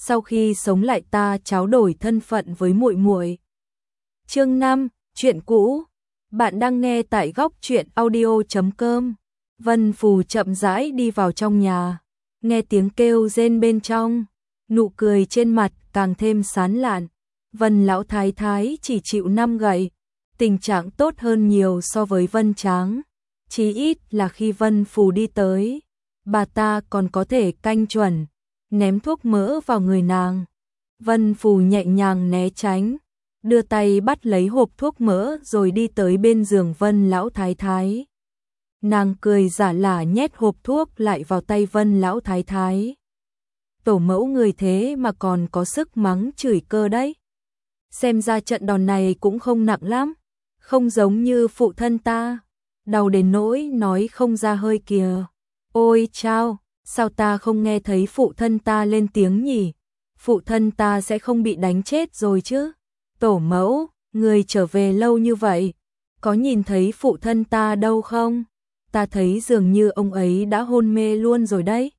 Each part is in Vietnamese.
sau khi sống lại ta tráo đổi thân phận với muội muội. Chương 5, chuyện cũ. Bạn đang nghe tại góc truyện audio.com. Vân Phù chậm rãi đi vào trong nhà, nghe tiếng kêu rên bên trong, nụ cười trên mặt càng thêm sán lạn. Vân lão thái thái chỉ chịu 5 gậy, tình trạng tốt hơn nhiều so với Vân Tráng. Chí ít là khi Vân Phù đi tới, bà ta còn có thể canh chuẩn, ném thuốc mỡ vào người nàng. Vân Phù nhẹ nhàng né tránh, đưa tay bắt lấy hộp thuốc mỡ rồi đi tới bên giường Vân lão thái thái. Nàng cười giả lả nhét hộp thuốc lại vào tay Vân lão thái thái. Tổ mẫu người thế mà còn có sức mắng chửi cơ đấy. Xem ra trận đòn này cũng không nặng lắm, không giống như phụ thân ta, đau đến nỗi nói không ra hơi kìa. Ôi chao, sao ta không nghe thấy phụ thân ta lên tiếng nhỉ? Phụ thân ta sẽ không bị đánh chết rồi chứ? Tổ mẫu, người trở về lâu như vậy, có nhìn thấy phụ thân ta đâu không? Ta thấy dường như ông ấy đã hôn mê luôn rồi đấy.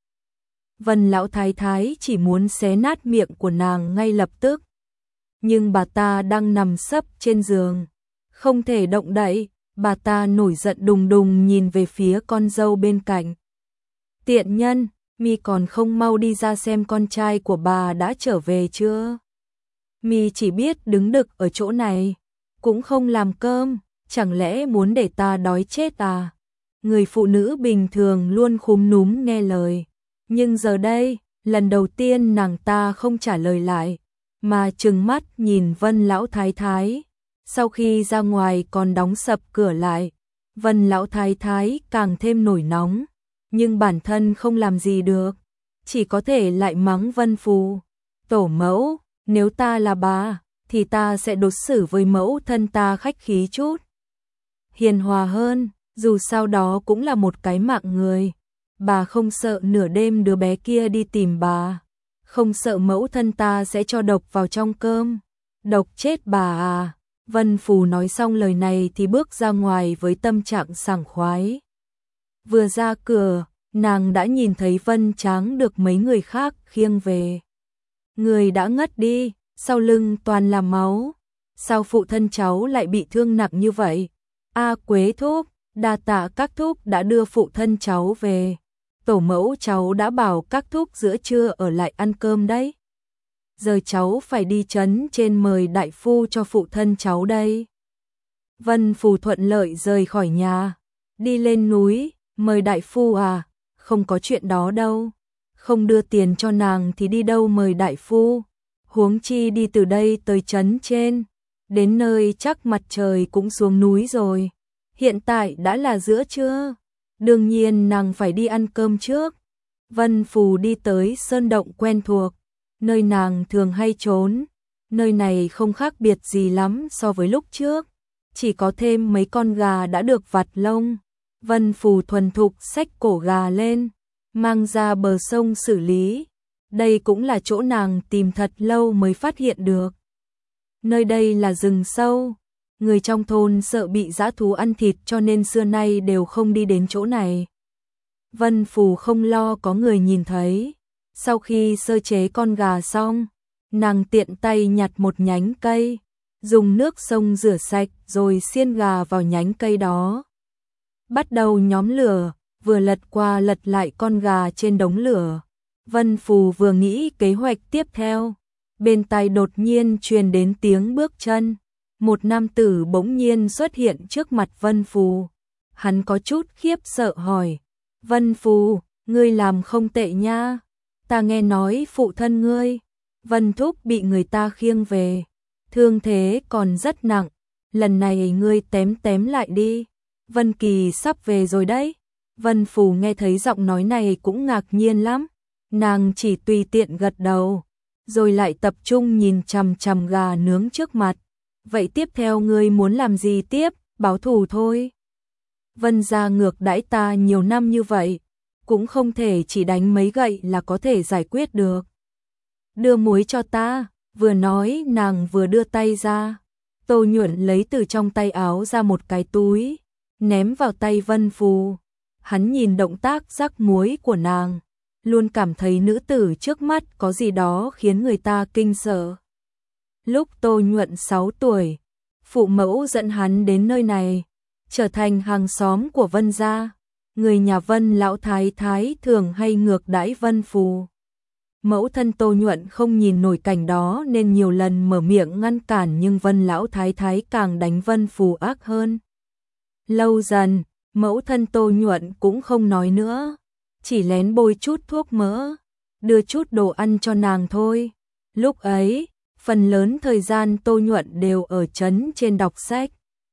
Vân lão thái thái chỉ muốn xé nát miệng của nàng ngay lập tức. Nhưng bà ta đang nằm sấp trên giường, không thể động đậy. Bà ta nổi giận đùng đùng nhìn về phía con dâu bên cạnh. Tiện nhân, mi còn không mau đi ra xem con trai của bà đã trở về chưa? Mi chỉ biết đứng đực ở chỗ này, cũng không làm cơm, chẳng lẽ muốn để ta đói chết à? Người phụ nữ bình thường luôn khúm núm nghe lời, nhưng giờ đây, lần đầu tiên nàng ta không trả lời lại, mà trừng mắt nhìn Vân lão thái thái. Sau khi ra ngoài còn đóng sập cửa lại, Vân lão thái thái càng thêm nổi nóng, nhưng bản thân không làm gì được, chỉ có thể lại mắng Vân Phù. Tổ mẫu, nếu ta là bà, thì ta sẽ đối xử với mẫu thân ta khách khí chút, hiền hòa hơn, dù sao đó cũng là một cái mạng người. Bà không sợ nửa đêm đứa bé kia đi tìm bà, không sợ mẫu thân ta sẽ cho độc vào trong cơm, độc chết bà à? Vân Phù nói xong lời này thì bước ra ngoài với tâm trạng sảng khoái. Vừa ra cửa, nàng đã nhìn thấy Vân Tráng được mấy người khác khiêng về. Người đã ngất đi, sau lưng toàn là máu. Sao phụ thân cháu lại bị thương nặng như vậy? A Quế thúc, đa tạ các thúc đã đưa phụ thân cháu về. Tổ mẫu cháu đã bảo các thúc giữa trưa ở lại ăn cơm đấy. Giờ cháu phải đi trấn trên mời đại phu cho phụ thân cháu đây. Vân Phù thuận lợi rời khỏi nhà, đi lên núi, mời đại phu à? Không có chuyện đó đâu. Không đưa tiền cho nàng thì đi đâu mời đại phu? Huống chi đi từ đây tới trấn trên, đến nơi chắc mặt trời cũng xuống núi rồi. Hiện tại đã là giữa trưa, đương nhiên nàng phải đi ăn cơm trước. Vân Phù đi tới sơn động quen thuộc, nơi nàng thường hay trốn. Nơi này không khác biệt gì lắm so với lúc trước, chỉ có thêm mấy con gà đã được vặt lông. Vân Phù thuần thục xách cổ gà lên, mang ra bờ sông xử lý. Đây cũng là chỗ nàng tìm thật lâu mới phát hiện được. Nơi đây là rừng sâu, người trong thôn sợ bị dã thú ăn thịt cho nên xưa nay đều không đi đến chỗ này. Vân Phù không lo có người nhìn thấy. Sau khi sơ chế con gà xong, nàng tiện tay nhặt một nhánh cây, dùng nước sông rửa sạch rồi xiên gà vào nhánh cây đó. Bắt đầu nhóm lửa, vừa lật qua lật lại con gà trên đống lửa. Vân Phù vừa nghĩ kế hoạch tiếp theo, bên tai đột nhiên truyền đến tiếng bước chân. Một nam tử bỗng nhiên xuất hiện trước mặt Vân Phù. Hắn có chút khiếp sợ hỏi, Vân Phù, ngươi làm không tệ nha. Ta nghe nói phụ thân ngươi, Vân Thúc bị người ta khiêng về, thương thế còn rất nặng, lần này ngươi tém lại đi, Vân Kỳ sắp về rồi đấy. Vân Phù nghe thấy giọng nói này cũng ngạc nhiên lắm, nàng chỉ tùy tiện gật đầu, rồi lại tập trung nhìn chằm chằm gà nướng trước mặt. Vậy tiếp theo ngươi muốn làm gì tiếp? Báo thù thôi. Vân gia ngược đãi ta nhiều năm như vậy, cũng không thể chỉ đánh mấy gậy là có thể giải quyết được. Đưa muối cho ta. Vừa nói nàng vừa đưa tay ra. Tô Nhuận lấy từ trong tay áo ra một cái túi, ném vào tay Vân Phù. Hắn nhìn động tác rắc muối của nàng, luôn cảm thấy nữ tử trước mắt có gì đó khiến người ta kinh sợ. Lúc Tô Nhuận 6 tuổi, phụ mẫu dẫn hắn đến nơi này, trở thành hàng xóm của Vân gia. Người nhà Vân lão thái thái thường hay ngược đãi Vân Phù. Mẫu thân Tô Nhuận không nhìn nổi cảnh đó nên nhiều lần mở miệng ngăn cản, nhưng Vân lão thái thái càng đánh Vân Phù ác hơn. Lâu dần, mẫu thân Tô Nhuận cũng không nói nữa, chỉ lén bôi chút thuốc mỡ, đưa chút đồ ăn cho nàng thôi. Lúc ấy, phần lớn thời gian Tô Nhuận đều ở trấn trên đọc sách.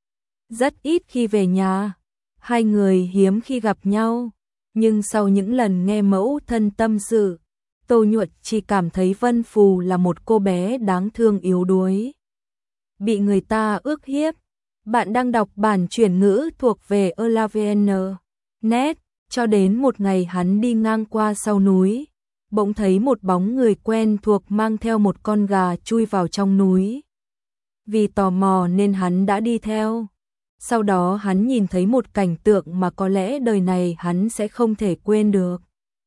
Rất ít khi về nhà, hai người hiếm khi gặp nhau, nhưng sau những lần nghe mẫu thân tâm sự, Tô Nhuận chỉ cảm thấy Vân Phù là một cô bé đáng thương yếu đuối, bị người ta ức hiếp. Bạn đang đọc bản chuyển ngữ thuộc về Elavn.net. Cho đến một ngày hắn đi ngang qua sau núi, bỗng thấy một bóng người quen thuộc mang theo một con gà chui vào trong núi. Vì tò mò nên hắn đã đi theo. Sau đó hắn nhìn thấy một cảnh tượng mà có lẽ đời này hắn sẽ không thể quên được.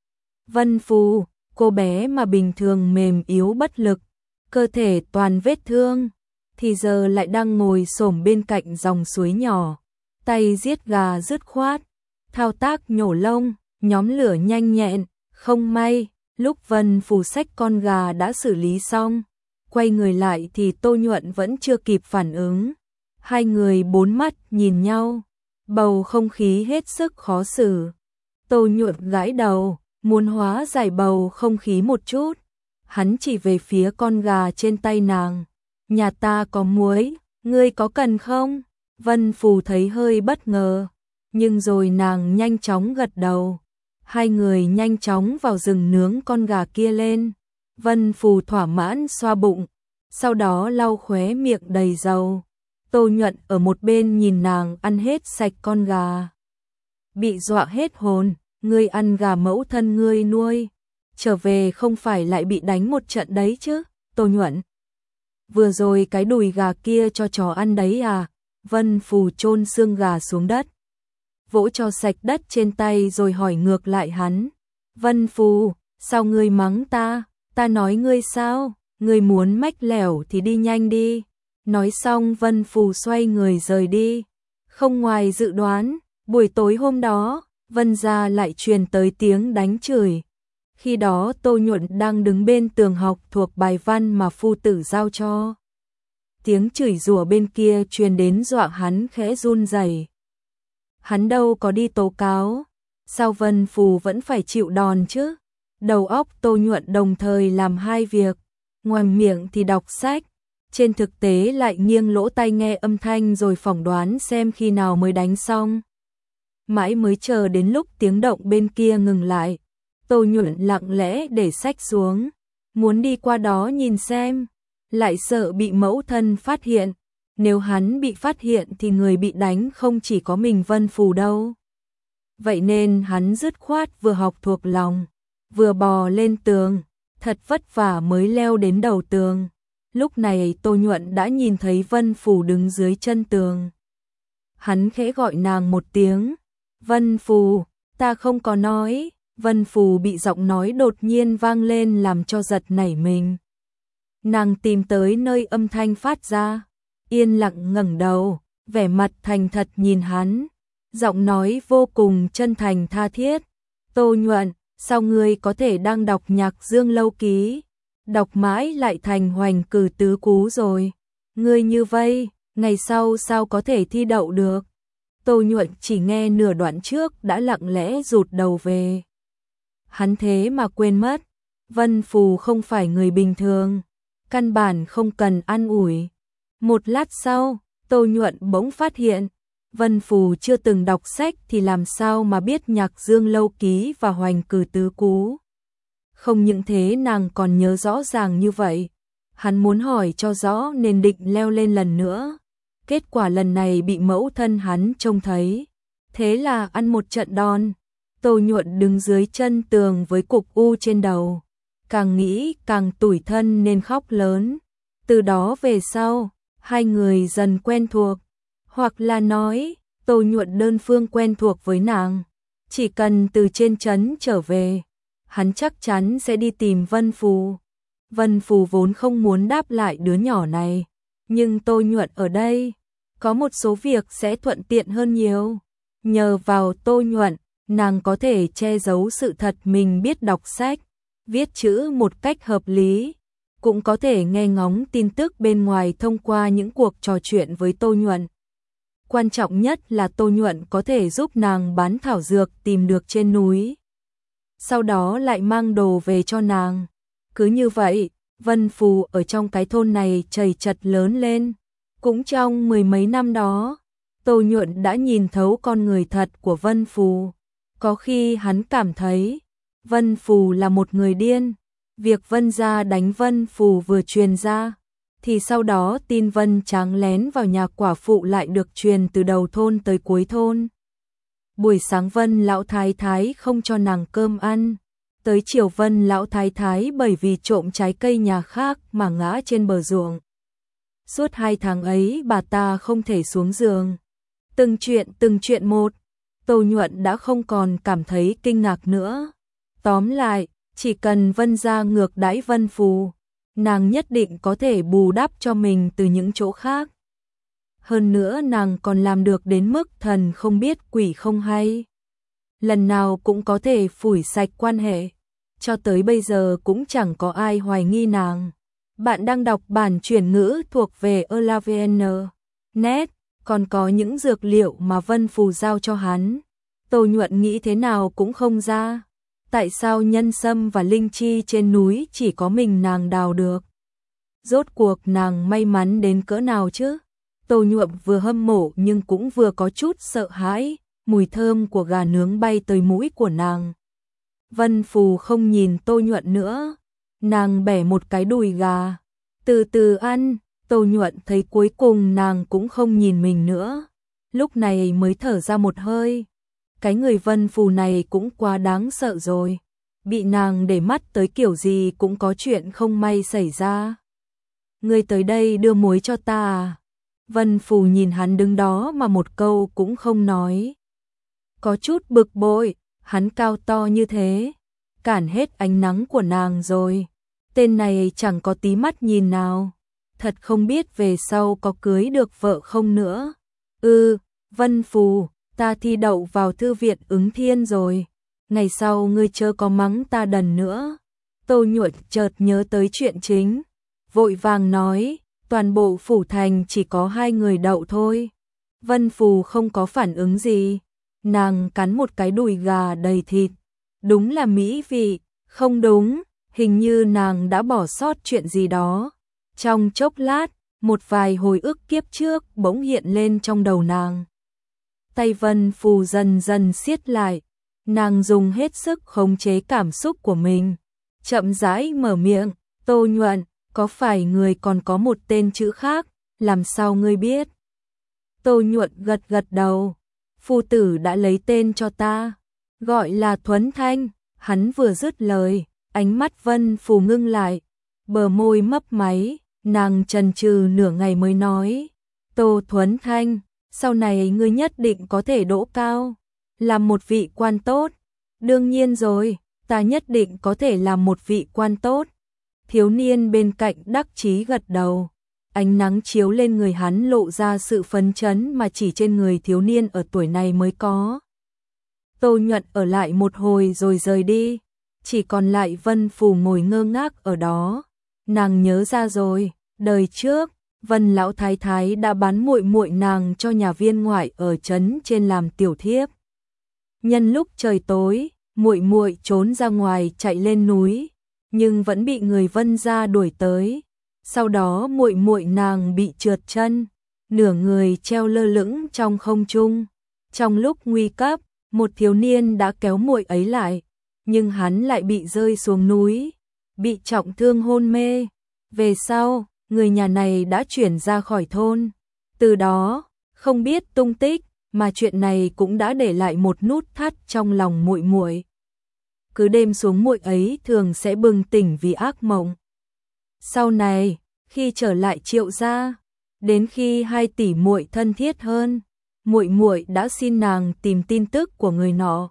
Vân Phù, cô bé mà bình thường mềm yếu bất lực, cơ thể toàn vết thương, thì giờ lại đang ngồi xổm bên cạnh dòng suối nhỏ, tay giết gà dứt khoát, thao tác nhổ lông, nhóm lửa nhanh nhẹn. Không may, lúc Vân Phù xách con gà đã xử lý xong, quay người lại thì Tô Nhuận vẫn chưa kịp phản ứng. Hai người bốn mắt nhìn nhau, bầu không khí hết sức khó xử. Tô Nhuận gãi đầu, muốn hóa giải bầu không khí một chút. Hắn chỉ về phía con gà trên tay nàng. Nhà ta có muối, ngươi có cần không? Vân Phù thấy hơi bất ngờ, nhưng rồi nàng nhanh chóng gật đầu. Hai người nhanh chóng vào rừng nướng con gà kia lên. Vân Phù thỏa mãn xoa bụng, sau đó lau khóe miệng đầy dầu. Tô Nhuận ở một bên nhìn nàng ăn hết sạch con gà, bị dọa hết hồn. Ngươi ăn gà mẫu thân ngươi nuôi, trở về không phải lại bị đánh một trận đấy chứ? Tô Nhuận, vừa rồi cái đùi gà kia cho chó ăn đấy à? Vân Phù chôn xương gà xuống đất, vỗ cho sạch đất trên tay rồi hỏi ngược lại hắn. Vân Phù, sao ngươi mắng ta? Ta nói ngươi sao? Ngươi muốn mách lẻo thì đi nhanh đi. Nói xong Vân Phù xoay người rời đi. Không ngoài dự đoán, buổi tối hôm đó, Vân gia lại truyền tới tiếng đánh chửi. Khi đó Tô Nhuận đang đứng bên tường học thuộc bài văn mà phu tử giao cho. Tiếng chửi rủa bên kia truyền đến dọa hắn khẽ run rẩy. Hắn đâu có đi tố cáo, sao Vân Phù vẫn phải chịu đòn chứ? Đầu óc Tô Nhuận đồng thời làm hai việc, ngoài miệng thì đọc sách, trên thực tế lại nghiêng lỗ tai nghe âm thanh rồi phỏng đoán xem khi nào mới đánh xong. Mãi mới chờ đến lúc tiếng động bên kia ngừng lại, Tô Nhuận lặng lẽ để sách xuống, muốn đi qua đó nhìn xem, lại sợ bị mẫu thân phát hiện. Nếu hắn bị phát hiện thì người bị đánh không chỉ có mình Vân Phù đâu. Vậy nên hắn dứt khoát vừa học thuộc lòng, vừa bò lên tường, thật vất vả mới leo đến đầu tường. Lúc này Tô Nhuận đã nhìn thấy Vân Phù đứng dưới chân tường. Hắn khẽ gọi nàng một tiếng. Vân Phù, ta không có nói. Vân Phù bị giọng nói đột nhiên vang lên làm cho giật nảy mình. Nàng tìm tới nơi âm thanh phát ra, yên lặng ngẩng đầu, vẻ mặt thành thật nhìn hắn, giọng nói vô cùng chân thành tha thiết. Tô Nhuận, sao ngươi có thể đang đọc Nhạc Dương Lâu Ký, đọc mãi lại thành Hoành Cử Tứ Cú rồi? Ngươi như vây, ngày sau sao có thể thi đậu được? Tô Nhuận chỉ nghe nửa đoạn trước đã lặng lẽ rụt đầu về. Hắn thế mà quên mất, Vân Phù không phải người bình thường, căn bản không cần an ủi. Một lát sau, Tô Nhuận bỗng phát hiện, Vân Phù chưa từng đọc sách thì làm sao mà biết Nhạc Dương Lâu Ký và Hoành Cử Tứ Cú. Không những thế nàng còn nhớ rõ ràng như vậy. Hắn muốn hỏi cho rõ nên định leo lên lần nữa. Kết quả lần này bị mẫu thân hắn trông thấy. Thế là ăn một trận đòn. Tô Nhuận đứng dưới chân tường với cục u trên đầu. Càng nghĩ càng tủi thân nên khóc lớn. Từ đó về sau, hai người dần quen thuộc. Hoặc là nói, Tô Nhuận đơn phương quen thuộc với nàng. Chỉ cần từ trên trấn trở về, hắn chắc chắn sẽ đi tìm Vân Phù. Vân Phù vốn không muốn đáp lại đứa nhỏ này, nhưng Tô Nhuận ở đây, có một số việc sẽ thuận tiện hơn nhiều. Nhờ vào Tô Nhuận, nàng có thể che giấu sự thật mình biết đọc sách, viết chữ một cách hợp lý, cũng có thể nghe ngóng tin tức bên ngoài thông qua những cuộc trò chuyện với Tô Nhuận. Quan trọng nhất là Tô Nhuận có thể giúp nàng bán thảo dược tìm được trên núi, sau đó lại mang đồ về cho nàng. Cứ như vậy, Vân Phù ở trong cái thôn này chầy chật lớn lên. Cũng trong mười mấy năm đó, Tô Nhuận đã nhìn thấu con người thật của Vân Phù. Có khi hắn cảm thấy Vân Phù là một người điên. Việc Vân gia đánh Vân Phù vừa truyền ra, thì sau đó tin Vân Tráng lén vào nhà quả phụ lại được truyền từ đầu thôn tới cuối thôn. Buổi sáng Vân lão thái thái không cho nàng cơm ăn, tới chiều Vân lão thái thái bởi vì trộm trái cây nhà khác mà ngã trên bờ ruộng. Suốt 2 tháng ấy bà ta không thể xuống giường. Từng chuyện một, Tô Nhuận đã không còn cảm thấy kinh ngạc nữa. Tóm lại, chỉ cần Vân gia ngược đãi Vân Phù, nàng nhất định có thể bù đắp cho mình từ những chỗ khác. Hơn nữa nàng còn làm được đến mức thần không biết quỷ không hay. Lần nào cũng có thể phủi sạch quan hệ. Cho tới bây giờ cũng chẳng có ai hoài nghi nàng. Bạn đang đọc bản chuyển ngữ thuộc về Elavn.net, còn có những dược liệu mà Vân Phù giao cho hắn. Tô Nhuận nghĩ thế nào cũng không ra. Tại sao nhân sâm và linh chi trên núi chỉ có mình nàng đào được? Rốt cuộc nàng may mắn đến cỡ nào chứ? Tô Nhuận vừa hâm mộ nhưng cũng vừa có chút sợ hãi, mùi thơm của gà nướng bay tới mũi của nàng. Vân Phù không nhìn Tô Nhuận nữa, nàng bẻ một cái đùi gà, từ từ ăn. Tô Nhuận thấy cuối cùng nàng cũng không nhìn mình nữa, lúc này mới thở ra một hơi. Cái người Vân Phù này cũng quá đáng sợ rồi, bị nàng để mắt tới kiểu gì cũng có chuyện không may xảy ra. Ngươi tới đây đưa muối cho ta à? Vân Phù nhìn hắn đứng đó mà một câu cũng không nói. Có chút bực bội, hắn cao to như thế, cản hết ánh nắng của nàng rồi. Tên này chẳng có tí mắt nhìn nào, thật không biết về sau có cưới được vợ không nữa. Vân Phù, ta thi đậu vào thư viện Ứng Thiên rồi, ngày sau ngươi chớ có mắng ta đần nữa. Tô Nhuận chợt nhớ tới chuyện chính, vội vàng nói, toàn bộ phủ thành chỉ có 2 người đậu thôi. Vân Phù không có phản ứng gì, nàng cắn một cái đùi gà đầy thịt, đúng là mỹ vị. Không đúng, hình như nàng đã bỏ sót chuyện gì đó. Trong chốc lát, một vài hồi ức kiếp trước bỗng hiện lên trong đầu nàng. Tay Vân Phù dần dần siết lại, nàng dùng hết sức khống chế cảm xúc của mình, chậm rãi mở miệng, Tô Nhuận, có phải người còn có một tên chữ khác, làm sao ngươi biết? Tô Nhuận gật gật đầu, phu tử đã lấy tên cho ta, gọi là Thuấn Thanh. Hắn vừa dứt lời, ánh mắt Vân Phù ngưng lại, bờ môi mấp máy, nàng chần chừ nửa ngày mới nói, Tô Thuấn Thanh, sau này ngươi nhất định có thể đỗ cao, làm một vị quan tốt. Đương nhiên rồi, ta nhất định có thể làm một vị quan tốt. Thiếu niên bên cạnh đắc chí gật đầu, ánh nắng chiếu lên người hắn lộ ra sự phấn chấn mà chỉ trên người thiếu niên ở tuổi này mới có. Tô Nhuận ở lại một hồi rồi rời đi, chỉ còn lại Vân Phù ngồi ngơ ngác ở đó. Nàng nhớ ra rồi, đời trước, Vân lão thái thái đã bán muội muội nàng cho nhà viên ngoại ở trấn trên làm tiểu thiếp. Nhân lúc trời tối, muội muội trốn ra ngoài chạy lên núi, nhưng vẫn bị người Vân gia đuổi tới. Sau đó muội muội nàng bị trượt chân, nửa người treo lơ lửng trong không trung. Trong lúc nguy cấp, một thiếu niên đã kéo muội ấy lại, nhưng hắn lại bị rơi xuống núi, bị trọng thương hôn mê. Về sau, người nhà này đã chuyển ra khỏi thôn. Từ đó, không biết tung tích, mà chuyện này cũng đã để lại một nút thắt trong lòng muội muội. Cứ đêm xuống muội ấy thường sẽ bừng tỉnh vì ác mộng. Sau này, khi trở lại Triệu gia, đến khi 2 tỷ muội thân thiết hơn, muội muội đã xin nàng tìm tin tức của người nọ.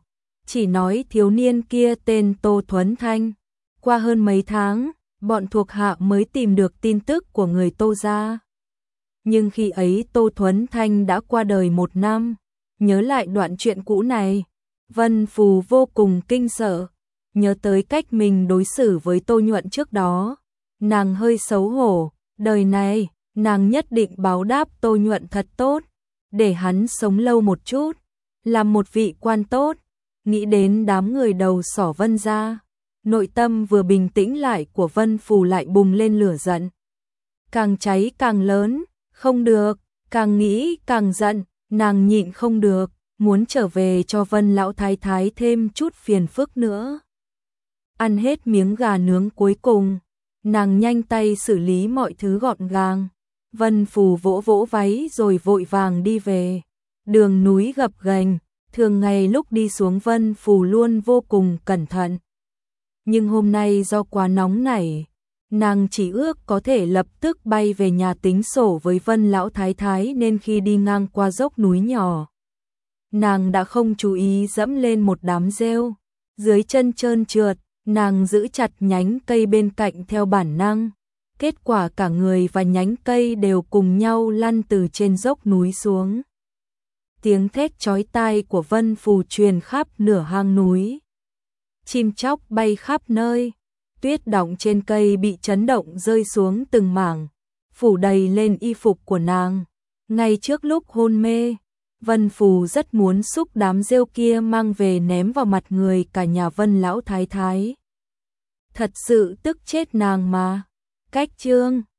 chỉ nói thiếu niên kia tên Tô Thuấn Thanh. Qua hơn mấy tháng, bọn thuộc hạ mới tìm được tin tức của người Tô gia. Nhưng khi ấy Tô Thuấn Thanh đã qua đời 1 năm. Nhớ lại đoạn chuyện cũ này, Vân Phù vô cùng kinh sợ, nhớ tới cách mình đối xử với Tô Nhuận trước đó. Nàng hơi xấu hổ, đời này, nàng nhất định báo đáp Tô Nhuận thật tốt, để hắn sống lâu một chút, làm một vị quan tốt. Nghĩ đến đám người đầu sỏ Vân gia, nội tâm vừa bình tĩnh lại của Vân Phù lại bùng lên lửa giận. Càng cháy càng lớn, không được, càng nghĩ càng giận, nàng nhịn không được, muốn trở về cho Vân lão thái thái thêm chút phiền phức nữa. Ăn hết miếng gà nướng cuối cùng, nàng nhanh tay xử lý mọi thứ gọn gàng. Vân Phù vỗ vỗ váy rồi vội vàng đi về. Đường núi gập ghềnh, thường ngày lúc đi xuống Vân Phù luôn vô cùng cẩn thận. Nhưng hôm nay do quá nóng nảy, nàng chỉ ước có thể lập tức bay về nhà tính sổ với Vân lão thái thái, nên khi đi ngang qua dốc núi nhỏ, nàng đã không chú ý dẫm lên một đám rêu, dưới chân trơn trượt, nàng giữ chặt nhánh cây bên cạnh theo bản năng. Kết quả cả người và nhánh cây đều cùng nhau lăn từ trên dốc núi xuống. Tiếng thét chói tai của Vân Phù truyền khắp nửa hang núi. Chim chóc bay khắp nơi, tuyết đọng trên cây bị chấn động rơi xuống từng mảng, phủ đầy lên y phục của nàng. Ngay trước lúc hôn mê, Vân Phù rất muốn xúc đám rêu kia mang về ném vào mặt người cả nhà Vân lão thái thái. Thật sự tức chết nàng mà. Cách chương